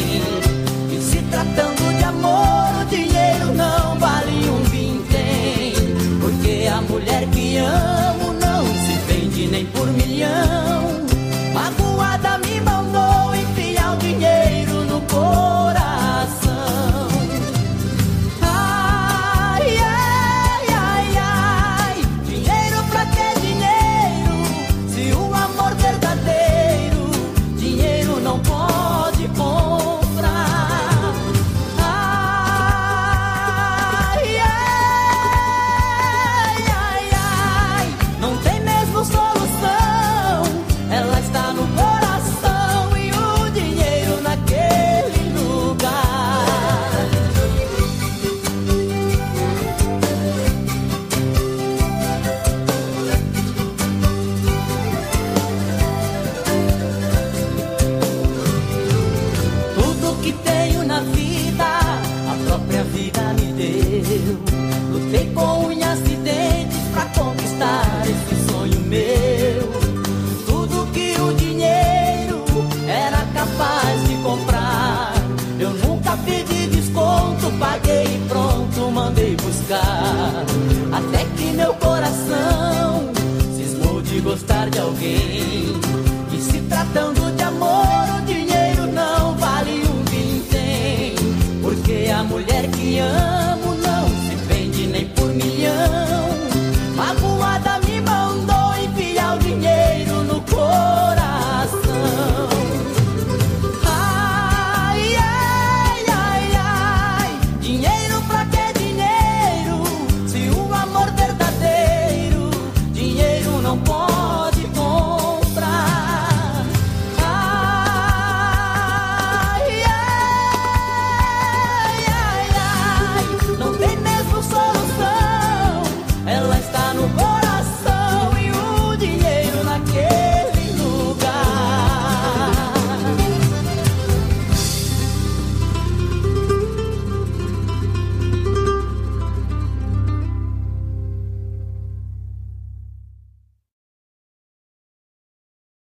E se tratando de amor, o dinheiro não vale um vintém. Porque a mulher que amo não se vende nem por milhão. Magoada me mandou enfiar o dinheiro no coração. Ai, ai, ai, ai, dinheiro pra que dinheiro? Se o amor verdadeiro, dinheiro não pode comprar. Ai, ai, ai, ai, não tem mesmo solução. Ela está no coração e o dinheiro naquele lugar. Tudo que tenho na vida, a própria vida me deu. Lutei com unhas e dentes pra conquistar esse sonho meu. Tudo que o dinheiro era capaz de comprar, eu nunca pedi desconto, paguei e pronto, mandei buscar. Até que meu coração cismou de gostar de alguém.